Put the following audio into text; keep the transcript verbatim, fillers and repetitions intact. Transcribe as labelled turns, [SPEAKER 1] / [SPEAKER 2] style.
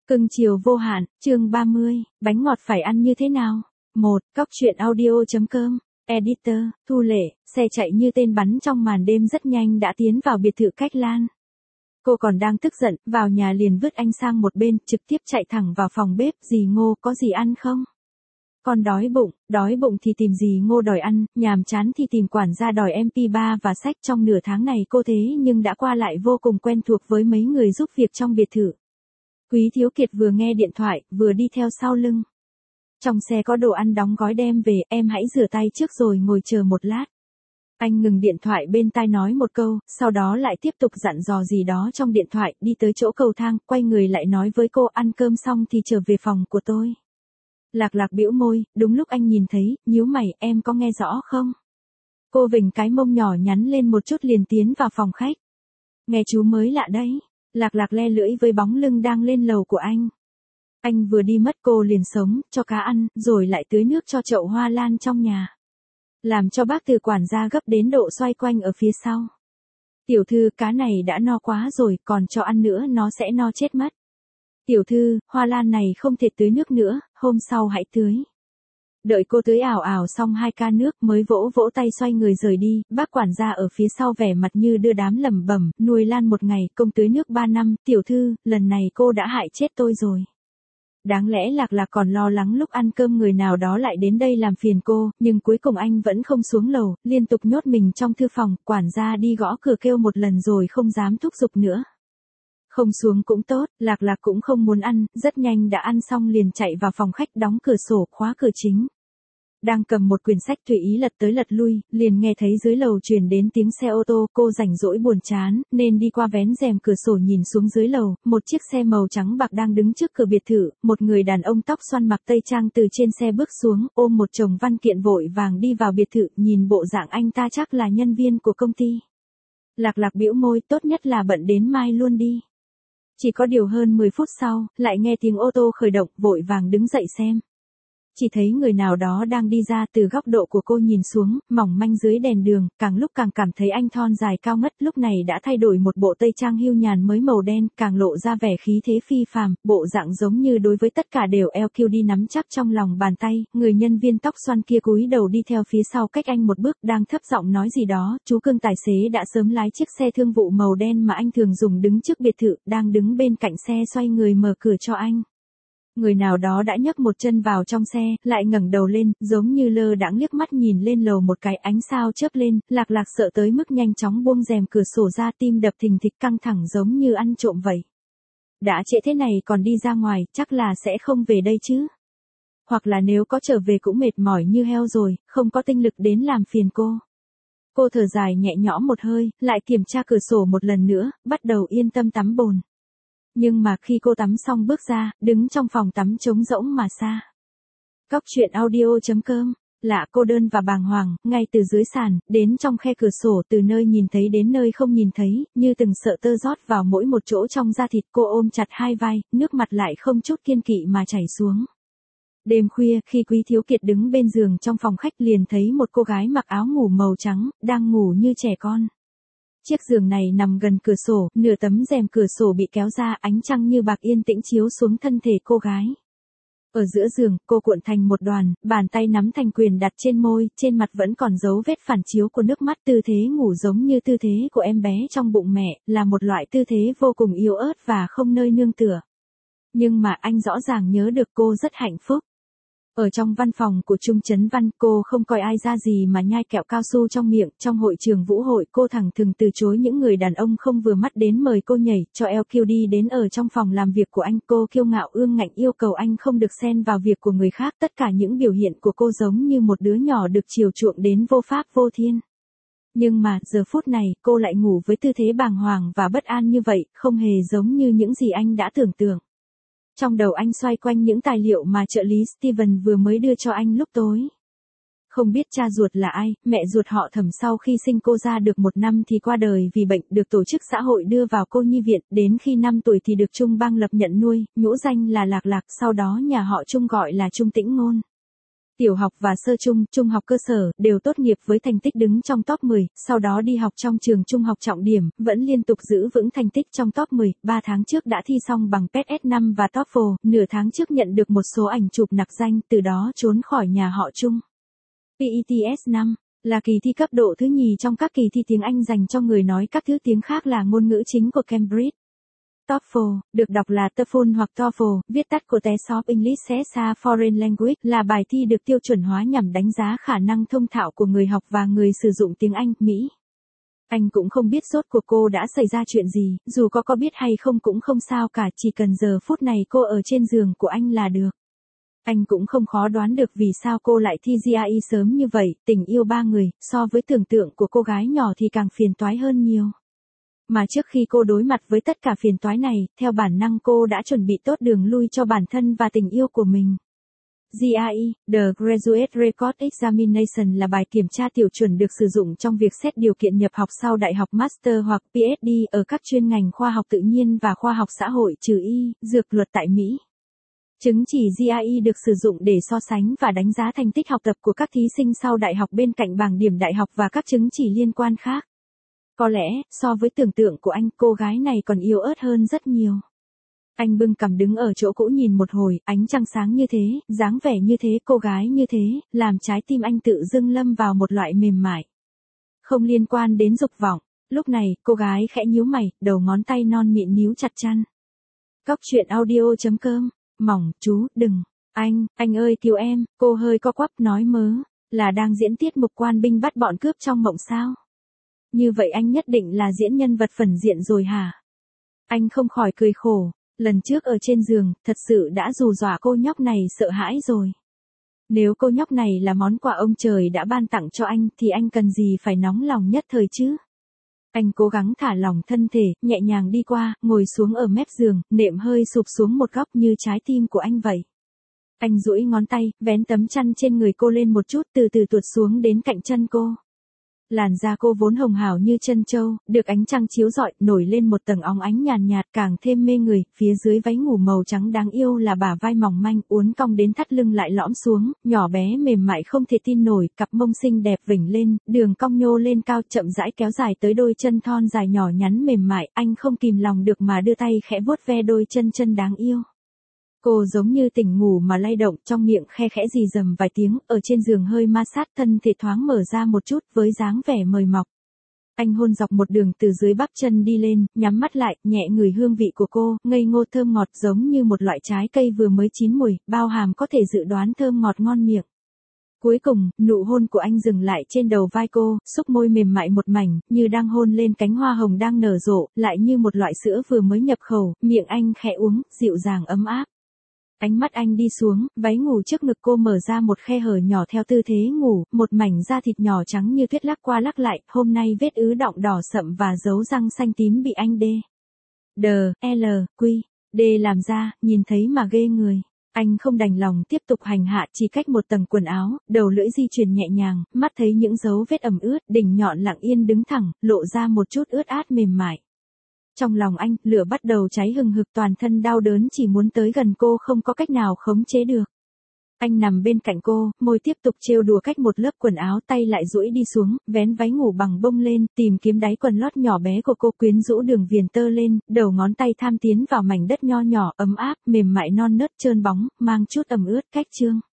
[SPEAKER 1] Cưng chiều vô hạn, chương ba mươi, bánh ngọt phải ăn như thế nào? một. Cóc truyện audio.com, Editor, Thu Lệ, xe chạy như tên bắn trong màn đêm rất nhanh đã tiến vào biệt thự Cách Lan. Cô còn đang tức giận, vào nhà liền vứt anh sang một bên, trực tiếp chạy thẳng vào phòng bếp, dì Ngô có gì ăn không? Con đói bụng, đói bụng thì tìm dì Ngô đòi ăn, nhàm chán thì tìm quản gia đòi em pê ba và sách. Trong nửa tháng này cô thế nhưng đã qua lại vô cùng quen thuộc với mấy người giúp việc trong biệt thự. Quý Thiếu Kiệt vừa nghe điện thoại, vừa đi theo sau lưng. Trong xe có đồ ăn đóng gói đem về, em hãy rửa tay trước rồi ngồi chờ một lát. Anh ngừng điện thoại bên tai nói một câu, sau đó lại tiếp tục dặn dò gì đó trong điện thoại, đi tới chỗ cầu thang, quay người lại nói với cô ăn cơm xong thì trở về phòng của tôi. Lạc Lạc bĩu môi, đúng lúc anh nhìn thấy, nhíu mày, em có nghe rõ không? Cô vểnh cái mông nhỏ nhắn lên một chút liền tiến vào phòng khách. Nghe chú mới lạ đấy. Lạc Lạc le lưỡi với bóng lưng đang lên lầu của anh. Anh vừa đi mất cô liền sống, cho cá ăn, rồi lại tưới nước cho chậu hoa lan trong nhà. Làm cho bác từ quản gia gấp đến độ xoay quanh ở phía sau. Tiểu thư, cá này đã no quá rồi, còn cho ăn nữa nó sẽ no chết mất. Tiểu thư, hoa lan này không thể tưới nước nữa, hôm sau hãy tưới. Đợi cô tưới ảo ảo xong hai ca nước mới vỗ vỗ tay xoay người rời đi, bác quản gia ở phía sau vẻ mặt như đưa đám lẩm bẩm, nuôi lan một ngày, công tưới nước ba năm, tiểu thư, lần này cô đã hại chết tôi rồi. Đáng lẽ Lạc Lạc còn lo lắng lúc ăn cơm người nào đó lại đến đây làm phiền cô, nhưng cuối cùng anh vẫn không xuống lầu, liên tục nhốt mình trong thư phòng, quản gia đi gõ cửa kêu một lần rồi không dám thúc giục nữa. Không xuống cũng tốt, Lạc Lạc cũng không muốn ăn, rất nhanh đã ăn xong liền chạy vào phòng khách đóng cửa sổ, khóa cửa chính. Đang cầm một quyển sách tùy ý lật tới lật lui, liền nghe thấy dưới lầu truyền đến tiếng xe ô tô, cô rảnh rỗi buồn chán, nên đi qua vén rèm cửa sổ nhìn xuống dưới lầu, một chiếc xe màu trắng bạc đang đứng trước cửa biệt thự, một người đàn ông tóc xoăn mặc tây trang từ trên xe bước xuống, ôm một chồng văn kiện vội vàng đi vào biệt thự, nhìn bộ dạng anh ta chắc là nhân viên của công ty. Lạc Lạc bĩu môi, tốt nhất là bận đến mai luôn đi. Chỉ có điều hơn mười phút sau, lại nghe tiếng ô tô khởi động, vội vàng đứng dậy xem. Chỉ thấy người nào đó đang đi ra, từ góc độ của cô nhìn xuống, mỏng manh dưới đèn đường, càng lúc càng cảm thấy anh thon dài cao ngất, lúc này đã thay đổi một bộ tây trang hưu nhàn mới màu đen, càng lộ ra vẻ khí thế phi phàm, bộ dạng giống như đối với tất cả đều eo kiêu đi nắm chắc trong lòng bàn tay, người nhân viên tóc xoăn kia cúi đầu đi theo phía sau cách anh một bước, đang thấp giọng nói gì đó, chú Cương tài xế đã sớm lái chiếc xe thương vụ màu đen mà anh thường dùng đứng trước biệt thự, đang đứng bên cạnh xe xoay người mở cửa cho anh. Người nào đó đã nhấc một chân vào trong xe, lại ngẩng đầu lên, giống như lơ đãng liếc mắt nhìn lên lầu một cái, ánh sao chớp lên, Lạc Lạc sợ tới mức nhanh chóng buông rèm cửa sổ ra, tim đập thình thịch căng thẳng giống như ăn trộm vậy. Đã trễ thế này còn đi ra ngoài, chắc là sẽ không về đây chứ. Hoặc là nếu có trở về cũng mệt mỏi như heo rồi, không có tinh lực đến làm phiền cô. Cô thở dài nhẹ nhõm một hơi, lại kiểm tra cửa sổ một lần nữa, bắt đầu yên tâm tắm bồn. Nhưng mà khi cô tắm xong bước ra, đứng trong phòng tắm trống rỗng mà xa. Cóc truyện audio.com, lạ cô đơn và bàng hoàng, ngay từ dưới sàn, đến trong khe cửa sổ, từ nơi nhìn thấy đến nơi không nhìn thấy, như từng sợ tơ rót vào mỗi một chỗ trong da thịt, cô ôm chặt hai vai, nước mặt lại không chút kiêng kỵ mà chảy xuống. Đêm khuya, khi Quý Thiếu Kiệt đứng bên giường trong phòng khách liền thấy một cô gái mặc áo ngủ màu trắng, đang ngủ như trẻ con. Chiếc giường này nằm gần cửa sổ, nửa tấm rèm cửa sổ bị kéo ra, ánh trăng như bạc yên tĩnh chiếu xuống thân thể cô gái. Ở giữa giường, cô cuộn thành một đoàn, bàn tay nắm thành quyền đặt trên môi, trên mặt vẫn còn dấu vết phản chiếu của nước mắt, tư thế ngủ giống như tư thế của em bé trong bụng mẹ, là một loại tư thế vô cùng yếu ớt và không nơi nương tựa. Nhưng mà anh rõ ràng nhớ được cô rất hạnh phúc. Ở trong văn phòng của Trung Chấn Văn, cô không coi ai ra gì mà nhai kẹo cao su trong miệng, trong hội trường vũ hội, cô thẳng thừng từ chối những người đàn ông không vừa mắt đến mời cô nhảy, cho eo kiêu đi đến ở trong phòng làm việc của anh, cô kiêu ngạo ương ngạnh yêu cầu anh không được xen vào việc của người khác, tất cả những biểu hiện của cô giống như một đứa nhỏ được chiều chuộng đến vô pháp vô thiên. Nhưng mà, giờ phút này, cô lại ngủ với tư thế bàng hoàng và bất an như vậy, không hề giống như những gì anh đã tưởng tượng. Trong đầu anh xoay quanh những tài liệu mà trợ lý Steven vừa mới đưa cho anh lúc tối. Không biết cha ruột là ai, mẹ ruột họ Thẩm sau khi sinh cô ra được một năm thì qua đời vì bệnh, được tổ chức xã hội đưa vào cô nhi viện, đến khi năm tuổi thì được Trung Bang lập nhận nuôi, nhũ danh là Lạc Lạc, sau đó nhà họ Trung gọi là Trung Tĩnh Ngôn. Tiểu học và sơ trung, trung học cơ sở, đều tốt nghiệp với thành tích đứng trong top mười, sau đó đi học trong trường trung học trọng điểm, vẫn liên tục giữ vững thành tích trong top mười, ba tháng trước đã thi xong bằng pê e ét năm và TOEFL, nửa tháng trước nhận được một số ảnh chụp nặc danh, từ đó trốn khỏi nhà họ Trung. pê e tê ét năm là kỳ thi cấp độ thứ nhì trong các kỳ thi tiếng Anh dành cho người nói các thứ tiếng khác là ngôn ngữ chính của Cambridge. TOEFL, được đọc là TOEFL hoặc TOEFL, viết tắt của Test of English as a Foreign Language, là bài thi được tiêu chuẩn hóa nhằm đánh giá khả năng thông thạo của người học và người sử dụng tiếng Anh, Mỹ. Anh cũng không biết rốt cuộc cô đã xảy ra chuyện gì, dù có có biết hay không cũng không sao cả, chỉ cần giờ phút này cô ở trên giường của anh là được. Anh cũng không khó đoán được vì sao cô lại thi giê i sớm như vậy, tình yêu ba người, so với tưởng tượng của cô gái nhỏ thì càng phiền toái hơn nhiều. Mà trước khi cô đối mặt với tất cả phiền toái này, theo bản năng cô đã chuẩn bị tốt đường lui cho bản thân và tình yêu của mình. giê i, The Graduate Record Examination là bài kiểm tra tiểu chuẩn được sử dụng trong việc xét điều kiện nhập học sau đại học Master hoặc pê hát đê ở các chuyên ngành khoa học tự nhiên và khoa học xã hội trừ y, dược luật tại Mỹ. Chứng chỉ giê i được sử dụng để so sánh và đánh giá thành tích học tập của các thí sinh sau đại học bên cạnh bảng điểm đại học và các chứng chỉ liên quan khác. Có lẽ, so với tưởng tượng của anh, cô gái này còn yếu ớt hơn rất nhiều. Anh bưng cằm đứng ở chỗ cũ nhìn một hồi, ánh trăng sáng như thế, dáng vẻ như thế, cô gái như thế, làm trái tim anh tự dưng lâm vào một loại mềm mại. Không liên quan đến dục vọng. Lúc này, cô gái khẽ nhíu mày, đầu ngón tay non mịn níu chặt chăn. Cóc truyện audio chấm com. Mỏng, chú, đừng. Anh, anh ơi cứu em, cô hơi co quắp nói mớ. Là đang diễn tiết mục quan binh bắt bọn cướp trong mộng sao? Như vậy anh nhất định là diễn nhân vật phản diện rồi hả? Anh không khỏi cười khổ. Lần trước ở trên giường, thật sự đã hù dọa cô nhóc này sợ hãi rồi. Nếu cô nhóc này là món quà ông trời đã ban tặng cho anh thì anh cần gì phải nóng lòng nhất thời chứ? Anh cố gắng thả lỏng thân thể, nhẹ nhàng đi qua, ngồi xuống ở mép giường, nệm hơi sụp xuống một góc như trái tim của anh vậy. Anh duỗi ngón tay, vén tấm chăn trên người cô lên một chút, từ từ tuột xuống đến cạnh chân cô. Làn da cô vốn hồng hào như chân trâu, được ánh trăng chiếu rọi, nổi lên một tầng óng ánh nhàn nhạt, nhạt càng thêm mê người, phía dưới váy ngủ màu trắng đáng yêu là bả vai mỏng manh, uốn cong đến thắt lưng lại lõm xuống, nhỏ bé mềm mại không thể tin nổi, cặp mông xinh đẹp vểnh lên, đường cong nhô lên cao chậm rãi kéo dài tới đôi chân thon dài nhỏ nhắn mềm mại, anh không kìm lòng được mà đưa tay khẽ vuốt ve đôi chân chân đáng yêu. Cô giống như tỉnh ngủ mà lay động, trong miệng khe khẽ rì rầm vài tiếng, ở trên giường hơi ma sát, thân thể thoáng mở ra một chút với dáng vẻ mời mọc. Anh hôn dọc một đường từ dưới bắp chân đi lên, nhắm mắt lại, nhẹ ngửi hương vị của cô, ngây ngô thơm ngọt giống như một loại trái cây vừa mới chín mùi, bao hàm có thể dự đoán thơm ngọt ngon miệng. Cuối cùng, nụ hôn của anh dừng lại trên đầu vai cô, xúc môi mềm mại một mảnh, như đang hôn lên cánh hoa hồng đang nở rộ, lại như một loại sữa vừa mới nhập khẩu, miệng anh khẽ uống, dịu dàng ấm áp. Ánh mắt anh đi xuống, váy ngủ trước ngực cô mở ra một khe hở nhỏ theo tư thế ngủ, một mảnh da thịt nhỏ trắng như tuyết lắc qua lắc lại, hôm nay vết ứ đọng đỏ sậm và dấu răng xanh tím bị anh D. D, L, Q, D làm ra, nhìn thấy mà ghê người. Anh không đành lòng tiếp tục hành hạ, chỉ cách một tầng quần áo, đầu lưỡi di chuyển nhẹ nhàng, mắt thấy những dấu vết ẩm ướt, đỉnh nhọn lặng yên đứng thẳng, lộ ra một chút ướt át mềm mại. Trong lòng anh, lửa bắt đầu cháy hừng hực, toàn thân đau đớn, chỉ muốn tới gần cô không có cách nào khống chế được. Anh nằm bên cạnh cô, môi tiếp tục trêu đùa cách một lớp quần áo, tay lại duỗi đi xuống, vén váy ngủ bằng bông lên, tìm kiếm đáy quần lót nhỏ bé của cô, quyến rũ đường viền tơ lên, đầu ngón tay tham tiến vào mảnh đất nho nhỏ, ấm áp, mềm mại non nớt trơn bóng, mang chút ẩm ướt, cách chương.